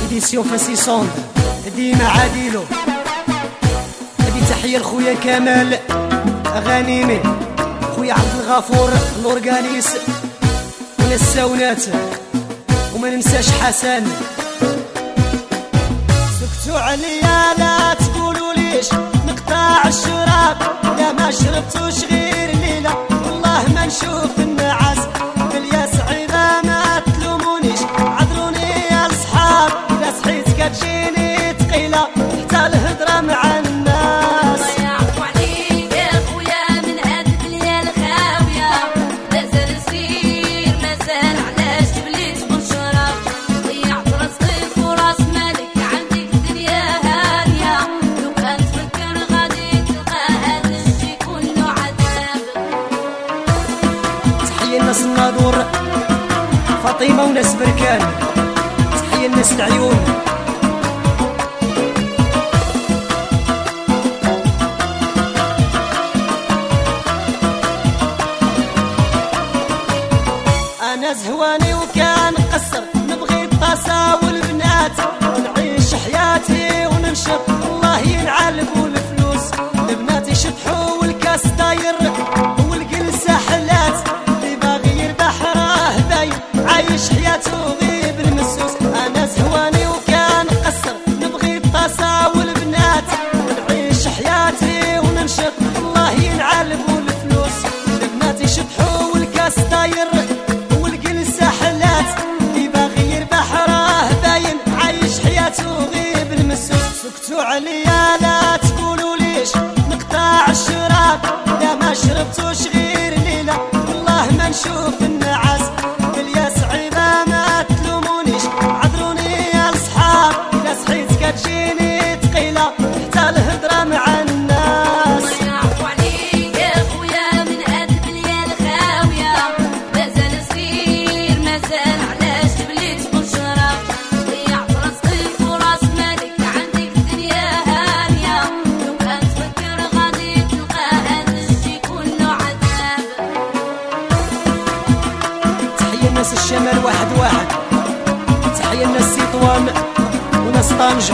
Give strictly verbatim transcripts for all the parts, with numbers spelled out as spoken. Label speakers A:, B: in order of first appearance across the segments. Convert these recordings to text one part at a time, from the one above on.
A: إديسيون فاسيسون ديما عاديلو. هذه تحية لخويا كمال غنيمي، خويا عبد الغفور الأورغانيس من الساونات، وما ننساش حسن. سكتوا عليا لا تقولوا ليش نقطع الشراب، لا ما شربتوش غير ليلة والله ما نشوف النعاس. بالياس عيبة ما تلومونيش، عذروني يا الصحاب، لا صحيت كتجيني تقيلة حتى الهضرة مع الناس.
B: ضيعوا عليك يا خويا من هاد الليل خاوية، مازال صغير مازال علاش تبليت بالشراب. ضيعت راسك وراس مالك عندك الدنيا هانية، لو كان تفكر غادي تلقى هاد الشي كله عذاب.
A: تحية الناس الناظور فاطمة وناس بركان، تحية الناس العيون. أنا زهواني وكان قصر نبغي الطاسة والبنات، نعيش حياتي وننشط الله ينعلب والفلوس. البنات يشطحوا والكاس داير والجلسة حلات، اللي باغي يربح راه باين عايش حياته غير بالمسوس. أنا زهواني وكان قصر نبغي الطاسة والبنات، نعيش حياتي وننشط الله ينعلب والفلوس. البنات يشطحوا والكاس داير والجلسة حلات، اللي باغي يربح راه باين عايش حياته غير بالمسوس. سكتوا عليا لا تقولوا ليش نقطع الشراب، لا ما شربتوش غير ليلة والله ما نشوف النعاس. بالياس عيبة ما تلومونيش، عذروني يا الصحاب، لا صحيت كتجيني تقيلة حتى الهضرة مع الناس.
B: ضيعوا عليك يا خويا من هاد الليل خاوية، مازال صغير مازال علاش تبليت بالشراب. ضيعت راسك وراس مالك عندك الدنيا هانية، لو كان تفكر غادي تلقى هاد الشي كله عذاب.
A: تحية الناس الشمال واحد واحد، تحية الناس سيطوان وناس طنجة.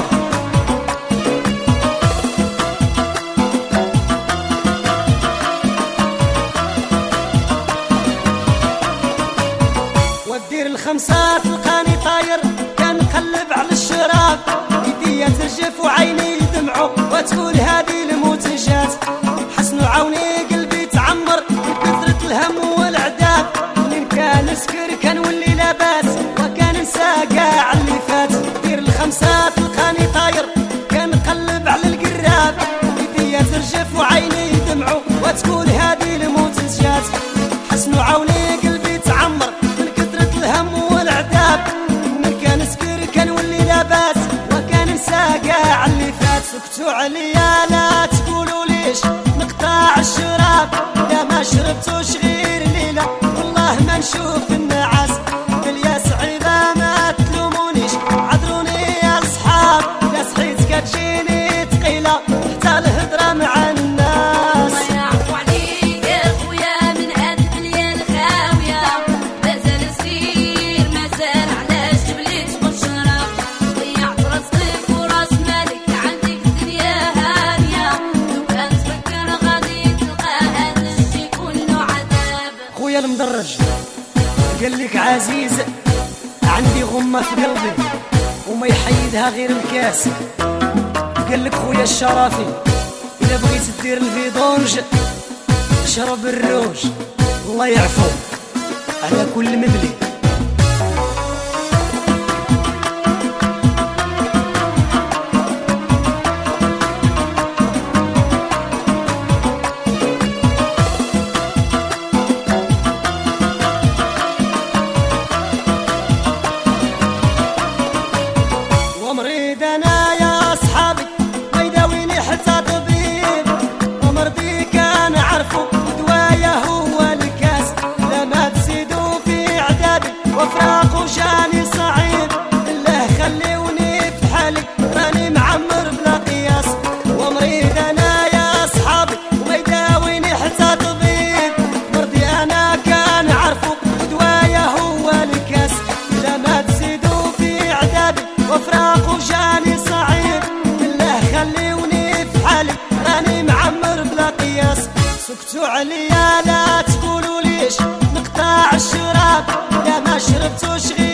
A: ودير الخمسة تلقاني طاير كنقلب على الشراب، يديا ترجف وعيني يدمعوا وتقول هادي الموت جات. حسنوا عوني قلبي تعمر بكثرة الهم والعذاب، منين كان نسكر كنولي لاباس وكان نسى كاع اللي فات. دير الخمسة تلقاني طاير كنقلب على القراب، يديا ترجف وعيني يدمعوا وتقول هادي الموت جات. حسنوا عوني قلبي تعمر من كثرة الهم والعذاب، منين كان نسكر كنولي لاباس وكان نسى كاع اللي فات. سكتوا عليا لا تقولوا ليش نقطع الشراب، لا ما شربتوش غير ليلة والله ما نشوف النعاس. بالياس عيبة ما تلومونيش، عذروني يا الصحاب، لا صحيت كتجيني تقيلة حتى الهضرة مع الناس.
B: ضيعوا عليك يا خويا من هاد الليل خاوية، مازال صغير مازال علاش تبليت بالشراب. ضيعت راسك وراس مالك عندك الدنيا هانية، لو كان تفكر غادي تلقى هاد الشي كله عذاب.
A: خويا المدرج قال لك عزيز عندي غمة في قلبي وما يحيدها غير الكاس. قال لك خويا الشرافي إذا بغيت دير الفيدونج شرب الروج، الله يعفو على كل مبلي. ومريد انا يا اصحابي ما يداويني حتى طبيب، ومرضي كان عرفو دوايا هو الكاس. لا ما تزيدوا في عذابي وفراق وجاني صعيب، بالله خليوني في حالي راني معمر بلا قياس. ومريد انا يا اصحابي وما يداويني حتى طبيب، مرضي انا كان عرفو دوايا هو الكاس. لا ما تزيدوا في عذابي وفراق ركزوا عليا لا تقولوا ليش نقطع الشراب، لا ما شربتوش غير